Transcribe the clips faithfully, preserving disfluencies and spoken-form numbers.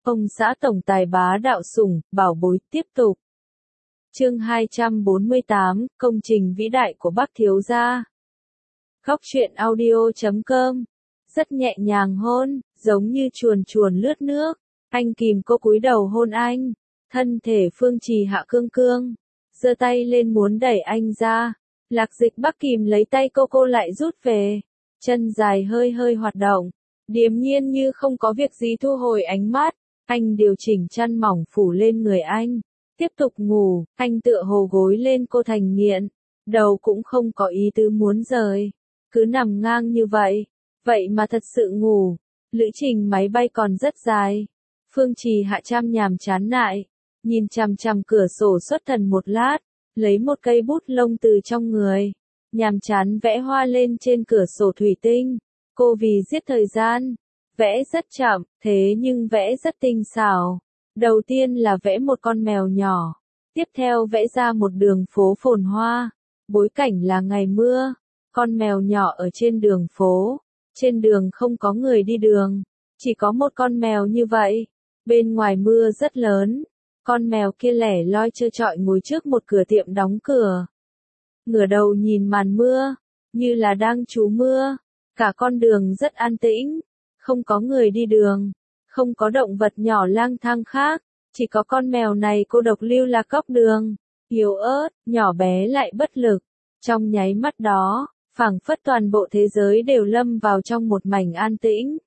Ông xã tổng tài bá đạo sủng, bảo bối tiếp tục. Chương hai trăm bốn mươi tám, công trình vĩ đại của Bác thiếu gia. Góc truyện audio chấm com. Rất nhẹ nhàng hôn, giống như chuồn chuồn lướt nước. Anh kìm cô cúi đầu hôn anh. Thân thể Phương Trì Hạ cương cương, giơ tay lên muốn đẩy anh ra. Lạc Dịch Bắc kìm lấy tay cô, cô lại rút về. Chân dài hơi hơi hoạt động, điềm nhiên như không có việc gì thu hồi ánh mắt. Anh điều chỉnh chăn mỏng phủ lên người anh, tiếp tục ngủ. Anh tựa hồ gối lên cô thành nghiện, đầu cũng không có ý tứ muốn rời, cứ nằm ngang như vậy. Vậy mà thật sự ngủ. Lữ trình máy bay còn rất dài. Phương Trì Hạ chăm nhàm chán nại, nhìn chằm chằm cửa sổ xuất thần một lát, lấy một cây bút lông từ trong người, nhàm chán vẽ hoa lên trên cửa sổ thủy tinh. Cô vì giết thời gian, vẽ rất chậm, thế nhưng vẽ rất tinh xảo. Đầu tiên là vẽ một con mèo nhỏ, tiếp theo vẽ ra một đường phố phồn hoa, bối cảnh là ngày mưa, con mèo nhỏ ở trên đường phố, trên đường không có người đi đường, chỉ có một con mèo như vậy. Bên ngoài mưa rất lớn, con mèo kia lẻ loi trơ trọi ngồi trước một cửa tiệm đóng cửa, ngửa đầu nhìn màn mưa, như là đang trú mưa. Cả con đường rất an tĩnh, không có người đi đường, không có động vật nhỏ lang thang khác, chỉ có con mèo này cô độc lưu lạc góc đường, yếu ớt, nhỏ bé lại bất lực. Trong nháy mắt đó, phảng phất toàn bộ thế giới đều lâm vào trong một mảnh an tĩnh.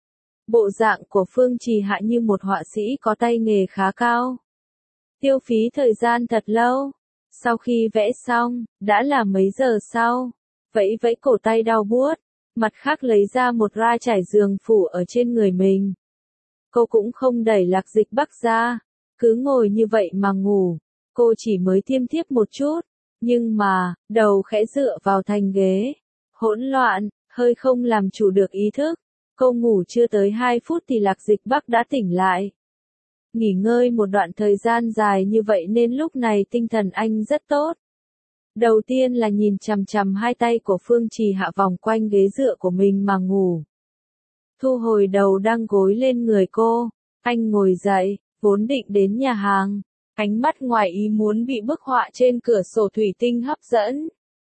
Bộ dạng của Phương Trì Hạ như một họa sĩ có tay nghề khá cao. Tiêu phí thời gian thật lâu. Sau khi vẽ xong, đã là mấy giờ sau. Vẫy vẫy cổ tay đau buốt, mặt khác lấy ra một ra trải giường phủ ở trên người mình. Cô cũng không đẩy Lạc Dịch Bắc ra, cứ ngồi như vậy mà ngủ. Cô chỉ mới thiêm thiếp một chút, nhưng mà, đầu khẽ dựa vào thành ghế. Hỗn loạn, hơi không làm chủ được ý thức. Cô ngủ chưa tới hai phút thì Lạc Dịch Bắc đã tỉnh lại. Nghỉ ngơi một đoạn thời gian dài như vậy nên lúc này tinh thần anh rất tốt. Đầu tiên là nhìn chằm chằm hai tay của Phương Trì Hạ vòng quanh ghế dựa của mình mà ngủ. Thu hồi đầu đang gối lên người cô, anh ngồi dậy, vốn định đến nhà hàng. Ánh mắt ngoài ý muốn bị bức họa trên cửa sổ thủy tinh hấp dẫn.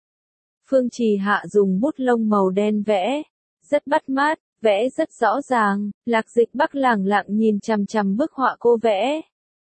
Phương Trì Hạ dùng bút lông màu đen vẽ, rất bắt mắt, vẽ rất rõ ràng. Lạc Dịch Bắc lẳng lặng nhìn chằm chằm bức họa cô vẽ.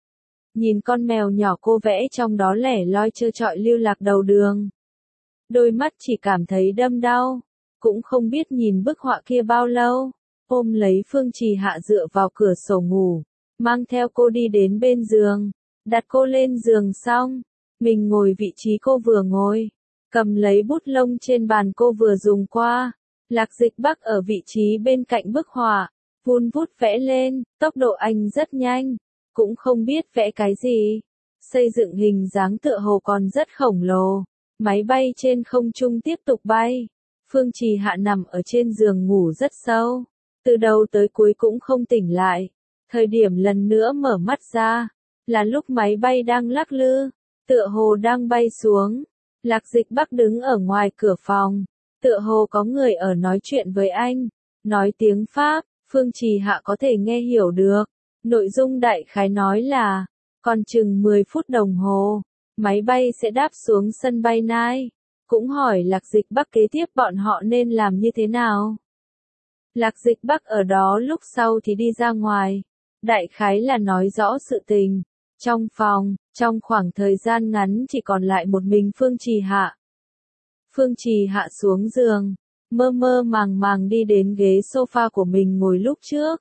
Nhìn con mèo nhỏ cô vẽ trong đó lẻ loi trơ trọi lưu lạc đầu đường. Đôi mắt chỉ cảm thấy đâm đau, cũng không biết nhìn bức họa kia bao lâu. Ôm lấy Phương Trì Hạ dựa vào cửa sổ ngủ, mang theo cô đi đến bên giường, đặt cô lên giường xong, mình ngồi vị trí cô vừa ngồi, cầm lấy bút lông trên bàn cô vừa dùng qua. Lạc Dịch Bắc ở vị trí bên cạnh bức họa, vun vút vẽ lên, tốc độ anh rất nhanh, cũng không biết vẽ cái gì. Xây dựng hình dáng tựa hồ còn rất khổng lồ. Máy bay trên không trung tiếp tục bay. Phương Trì Hạ nằm ở trên giường ngủ rất sâu, từ đầu tới cuối cũng không tỉnh lại. Thời điểm lần nữa mở mắt ra, là lúc máy bay đang lắc lư, tựa hồ đang bay xuống. Lạc Dịch Bắc đứng ở ngoài cửa phòng, tựa hồ có người ở nói chuyện với anh, nói tiếng Pháp, Phương Trì Hạ có thể nghe hiểu được. Nội dung đại khái nói là, còn chừng mười phút đồng hồ, máy bay sẽ đáp xuống sân bay Nai. Cũng hỏi Lạc Dịch Bắc kế tiếp bọn họ nên làm như thế nào. Lạc Dịch Bắc ở đó lúc sau thì đi ra ngoài, đại khái là nói rõ sự tình. Trong phòng, trong khoảng thời gian ngắn chỉ còn lại một mình Phương Trì Hạ. Phương Trì Hạ xuống giường, mơ mơ màng màng đi đến ghế sofa của mình ngồi lúc trước.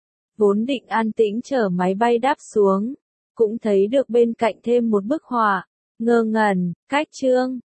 Vốn định an tĩnh chờ máy bay đáp xuống, cũng thấy được bên cạnh thêm một bức họa, ngơ ngẩn, cách chương,